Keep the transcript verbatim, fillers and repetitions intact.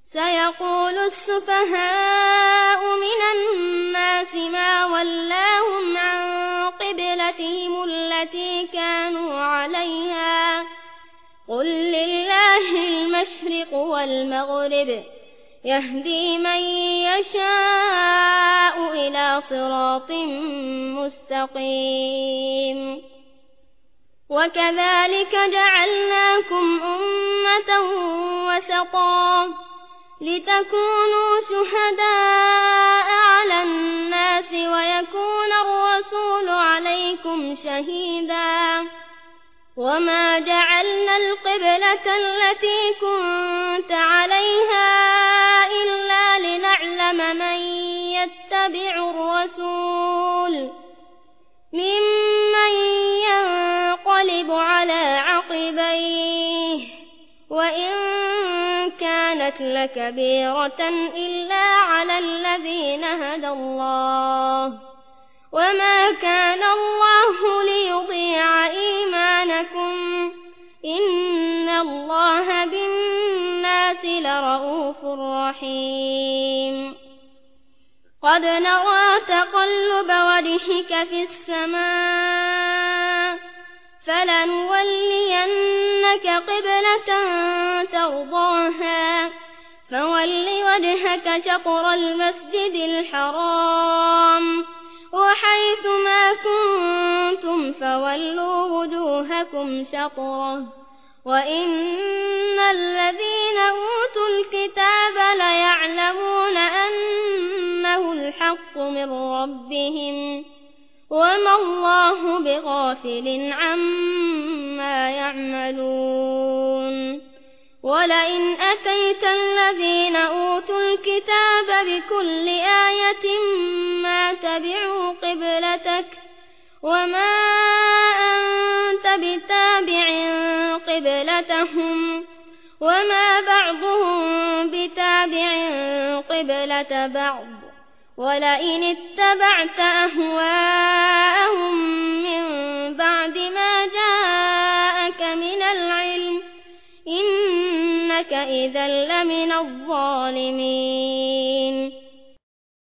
سيقول السفهاء من الناس ما ولاهم عن قبلتهم التي كانوا عليها قل لله المشرق والمغرب يهدي من يشاء إلى صراط مستقيم وكذلك جعلناكم أمة وسطا لتكونوا شهداء على الناس ويكون الرسول عليكم شهيدا وما جعلنا القبلة التي كنت عليها إلا لنعلم من يتبع الرسول ممن ينقلب على عقبيه وإن كانت لكبيرة إلا على الذين هدى الله وما كان الله ليضيع إيمانكم إن الله بالناس لرءوف رحيم قد نرى تقلب وجهك في السماء فلنولينك قبلة ترضاها فول وجهك شطر المسجد الحرام وحيث ما كنتم فولوا وجوهكم شطره وإن الذين أوتوا الكتاب ليعلمون أنه الحق من ربهم وما الله بغافل عما يعملون ولئن أتيت الذين أوتوا الكتاب بكل آية ما تبعوا قبلتك وما أنت بتابع قبلتهم وما بعضهم بتابع قبلة بعض ولئن اتبعت أهواءهم من بعد ما جاءك من العلم إنك إذا لمن الظالمين